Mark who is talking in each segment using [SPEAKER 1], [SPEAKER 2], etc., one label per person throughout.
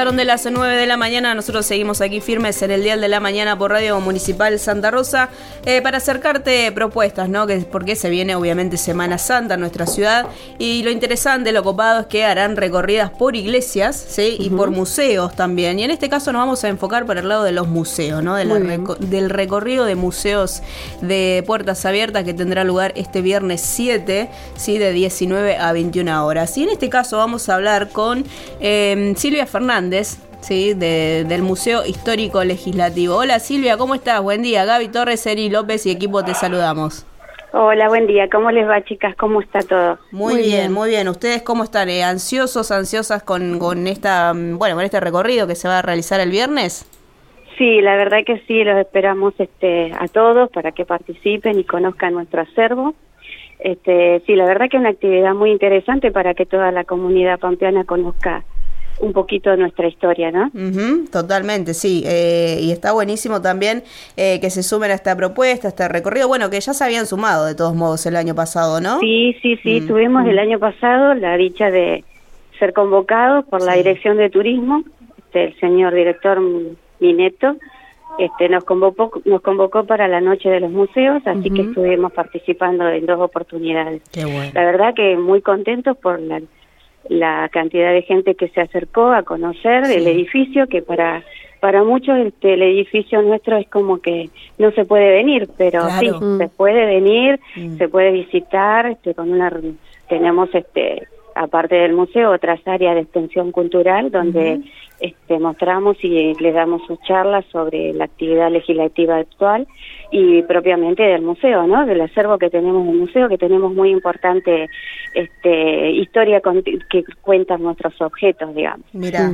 [SPEAKER 1] pasaron de las 9 de la mañana, nosotros seguimos aquí firmes en el Dial de la Mañana por Radio Municipal Santa Rosa para acercarte propuestas, ¿no? Porque se viene obviamente Semana Santa en nuestra ciudad y lo interesante, lo copado es que harán recorridas por iglesias, ¿sí? Y por museos también. Y en este caso nos vamos a enfocar por el lado de los museos, ¿no? Del recorrido de museos de puertas abiertas que tendrá lugar este viernes 7, ¿sí? De 19 a 21 horas. Y en este caso vamos a hablar con Silvia Fernández, ¿sí? Del Museo Histórico Legislativo. Hola Silvia, ¿cómo estás? Buen día. Gaby Torres, Eri López y equipo te saludamos.
[SPEAKER 2] Hola, buen día. ¿Cómo les va, chicas? ¿Cómo está todo?
[SPEAKER 1] Muy bien, muy bien. ¿Ustedes cómo están? ¿Ansiosas con este recorrido que se va a realizar el viernes?
[SPEAKER 2] Sí, la verdad que sí, los esperamos a todos para que participen y conozcan nuestro acervo. Sí, la verdad que es una actividad muy interesante para que toda la comunidad pampeana conozca un poquito de nuestra historia, ¿no?
[SPEAKER 1] Totalmente, sí. Y está buenísimo también que se sumen a esta propuesta, a este recorrido. Bueno, que ya se habían sumado de todos modos el año pasado, ¿no?
[SPEAKER 2] Sí. Tuvimos el año pasado la dicha de ser convocados por la Dirección de Turismo, el señor director Mineto. Nos convocó para la Noche de los Museos, así que estuvimos participando en 2 oportunidades.
[SPEAKER 1] Qué bueno.
[SPEAKER 2] La verdad que muy contentos por la cantidad de gente que se acercó a conocer el edificio, que para muchos el edificio nuestro es como que no se puede venir, pero claro. Sí, se puede venir, se puede visitar, tenemos aparte del museo otras áreas de extensión cultural donde mostramos y les damos sus charlas sobre la actividad legislativa actual y propiamente del museo, ¿no? Del acervo que tenemos en el museo, que tenemos muy importante historia que cuentan nuestros objetos, digamos.
[SPEAKER 1] Mirá.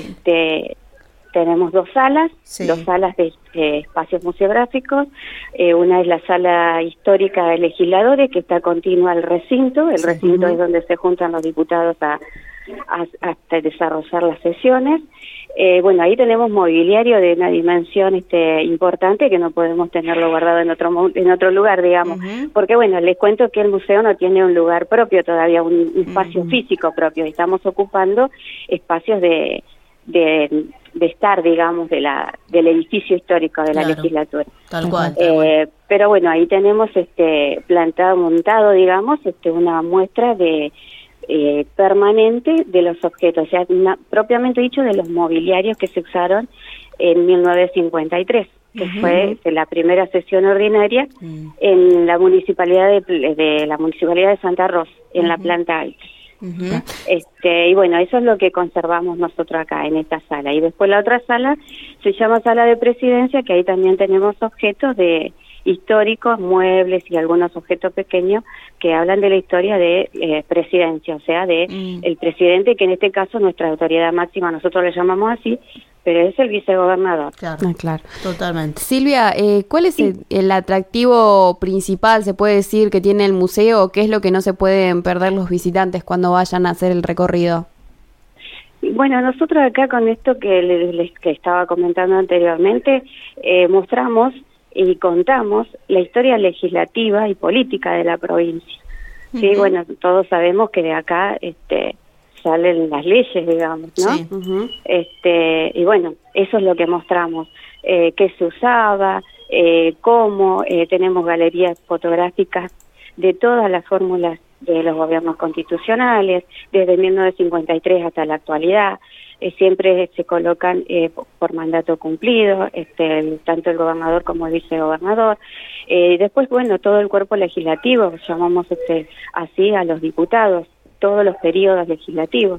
[SPEAKER 2] Tenemos 2 salas, 2 salas de espacios museográficos. Una es la sala histórica de legisladores, que está continua al recinto. El recinto es donde se juntan los diputados hasta desarrollar las sesiones. Ahí tenemos mobiliario de una dimensión importante que no podemos tenerlo guardado en otro lugar, digamos. Porque, les cuento que el museo no tiene un lugar propio todavía, un espacio físico propio. Estamos ocupando espacios de estar, digamos, del edificio histórico de la legislatura.
[SPEAKER 1] Tal cual.
[SPEAKER 2] Pero ahí tenemos montado, digamos, una muestra permanente de los objetos, o sea, propiamente dicho, de los mobiliarios que se usaron en 1953, que fue la primera sesión ordinaria en la municipalidad de la municipalidad de Santa Rosa, en la planta alta. Eso es lo que conservamos nosotros acá en esta sala. Y después la otra sala se llama sala de presidencia, que ahí también tenemos objetos históricos, muebles y algunos objetos pequeños que hablan de la historia de presidencia, o sea, de el presidente, que en este caso nuestra autoridad máxima, nosotros le llamamos así, pero es el vicegobernador.
[SPEAKER 1] Claro, totalmente.
[SPEAKER 3] Silvia, ¿cuál es el atractivo principal, se puede decir, que tiene el museo? ¿Qué es lo que no se pueden perder los visitantes cuando vayan a hacer el recorrido?
[SPEAKER 2] Bueno, nosotros acá con esto que estaba comentando anteriormente, mostramos y contamos la historia legislativa y política de la provincia. Sí, todos sabemos que de acá salen las leyes, digamos, ¿no?
[SPEAKER 1] Sí.
[SPEAKER 2] Eso es lo que mostramos, qué se usaba, cómo tenemos galerías fotográficas de todas las fórmulas de los gobiernos constitucionales, desde 1953 hasta la actualidad. Siempre se colocan por mandato cumplido, tanto el gobernador como el vicegobernador. Después, todo el cuerpo legislativo, llamamos así a los diputados, todos los periodos legislativos,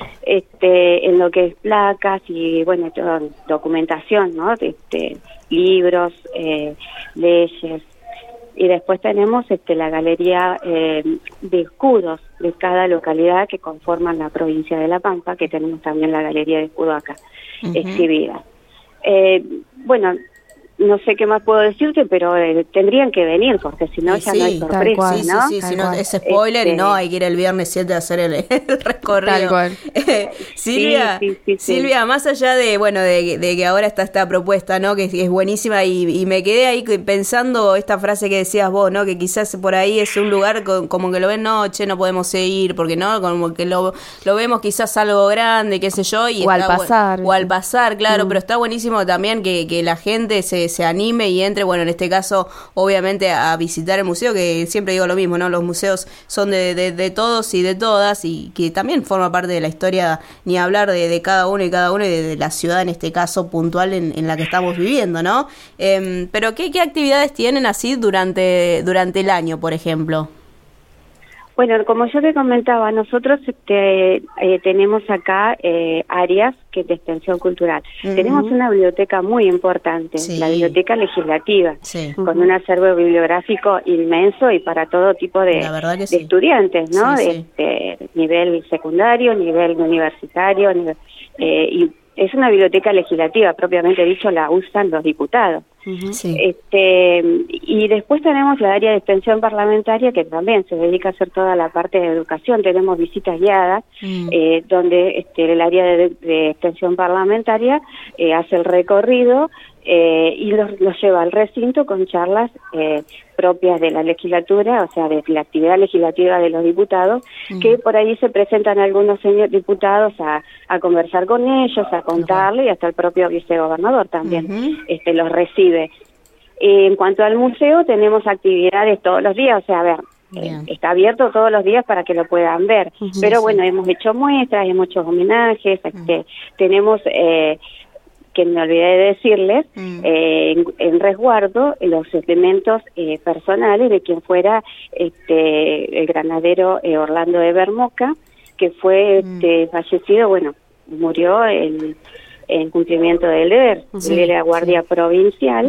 [SPEAKER 2] en lo que es placas y, toda documentación, ¿no? Libros, leyes. Y después tenemos la galería de escudos de cada localidad que conforman la provincia de La Pampa, que tenemos también la galería de escudo acá exhibida. no sé qué más puedo decirte, pero tendrían que venir, porque si no ya no hay sorpresa,
[SPEAKER 3] cual,
[SPEAKER 2] ¿no?
[SPEAKER 1] Sí, si no es spoiler y no, hay que ir el viernes 7 a hacer el recorrido.
[SPEAKER 3] Tal cual.
[SPEAKER 1] Silvia, Silvia, más allá de, bueno, de que ahora está esta propuesta, ¿no? Que es buenísima y me quedé ahí pensando esta frase que decías vos, ¿no? Que quizás por ahí es un lugar como que lo ven, no, che, no podemos ir, porque no, como que lo vemos quizás algo grande, qué sé yo. Y
[SPEAKER 3] o al pasar.
[SPEAKER 1] O al pasar, claro, pero está buenísimo también que la gente se anime y entre, bueno, en este caso, obviamente, a visitar el museo, que siempre digo lo mismo, ¿no? Los museos son de todos y de todas, y que también forma parte de la historia, ni hablar de cada uno y de la ciudad, en este caso, puntual en la que estamos viviendo, ¿no? Pero ¿qué actividades tienen así durante el año, por ejemplo?
[SPEAKER 2] Bueno, como yo te comentaba, nosotros tenemos acá áreas que de extensión cultural. Tenemos una biblioteca muy importante, la biblioteca legislativa, con un acervo bibliográfico inmenso y para todo tipo de estudiantes, ¿no? Nivel secundario, nivel universitario, y es una biblioteca legislativa, propiamente dicho, la usan los diputados. Y después tenemos la área de extensión parlamentaria, que también se dedica a hacer toda la parte de educación. Tenemos visitas guiadas, donde el área de extensión parlamentaria hace el recorrido y los lleva al recinto con charlas propias de la legislatura, o sea, de la actividad legislativa de los diputados, que por ahí se presentan algunos señores diputados a conversar con ellos, a contarle, y hasta el propio vicegobernador también los recibe. En cuanto al museo, tenemos actividades todos los días, o sea, a ver, está abierto todos los días para que lo puedan ver, pero bueno, hemos hecho muestras, hemos hecho homenajes, tenemos... que me olvidé de decirles, en resguardo los elementos personales de quien fuera el granadero Orlando Eber Moca, que fue fallecido, bueno, murió en cumplimiento del deber. Él era guardia provincial,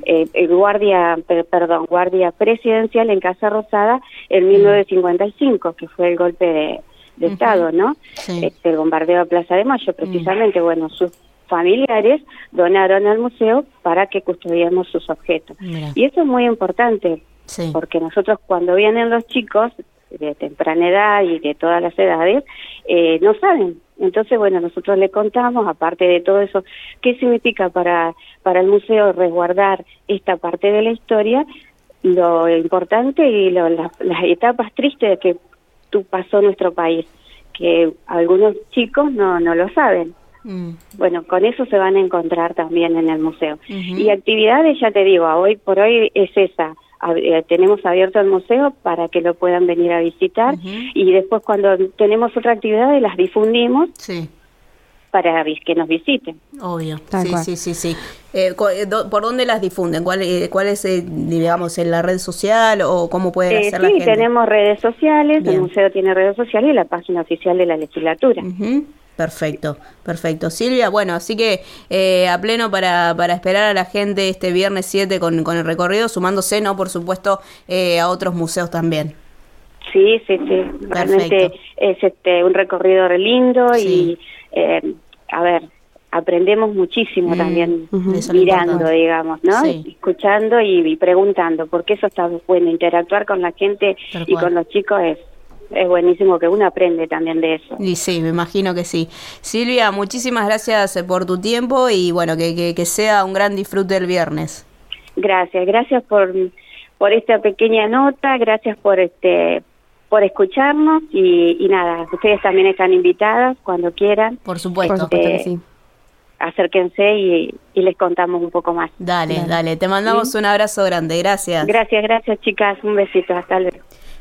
[SPEAKER 2] guardia presidencial en Casa Rosada en 1955, que fue el golpe de Estado, ¿no? El bombardeo a Plaza de Mayo, precisamente, bueno, sus familiares donaron al museo para que custodiemos sus objetos. Y eso es muy importante, porque nosotros cuando vienen los chicos de temprana edad y de todas las edades, no saben. Entonces, bueno, nosotros le contamos, aparte de todo eso, qué significa para el museo resguardar esta parte de la historia, lo importante y las etapas tristes que pasó nuestro país, que algunos chicos no lo saben. Bueno, con eso se van a encontrar también en el museo. Y actividades, ya te digo, hoy por hoy es esa. Tenemos abierto el museo para que lo puedan venir a visitar, y después cuando tenemos otra actividad las difundimos para que nos visiten.
[SPEAKER 1] Obvio, sí. ¿Por dónde las difunden? ¿Cuál es, digamos, en la red social o cómo pueden hacer la gente?
[SPEAKER 2] Sí, tenemos redes sociales, el museo tiene redes sociales y la página oficial de la legislatura.
[SPEAKER 1] Perfecto. Silvia, bueno, así que a pleno para esperar a la gente este viernes 7 con el recorrido, sumándose, ¿no? Por supuesto, a otros museos también.
[SPEAKER 2] Sí. Realmente es un recorrido re lindo y, a ver, aprendemos muchísimo también mirando, digamos, ¿no? Escuchando y preguntando, porque eso está bueno, interactuar con la gente y con los chicos es buenísimo, que uno aprende también de eso.
[SPEAKER 1] Y sí, me imagino que sí. Silvia, muchísimas gracias por tu tiempo y bueno, que sea un gran disfrute el viernes.
[SPEAKER 2] Gracias por esta pequeña nota, gracias por escucharnos y nada, ustedes también están invitadas cuando quieran.
[SPEAKER 1] Por supuesto que sí.
[SPEAKER 2] Acérquense y les contamos un poco más.
[SPEAKER 1] Dale, te mandamos un abrazo grande, gracias.
[SPEAKER 2] Gracias chicas, un besito, hasta luego.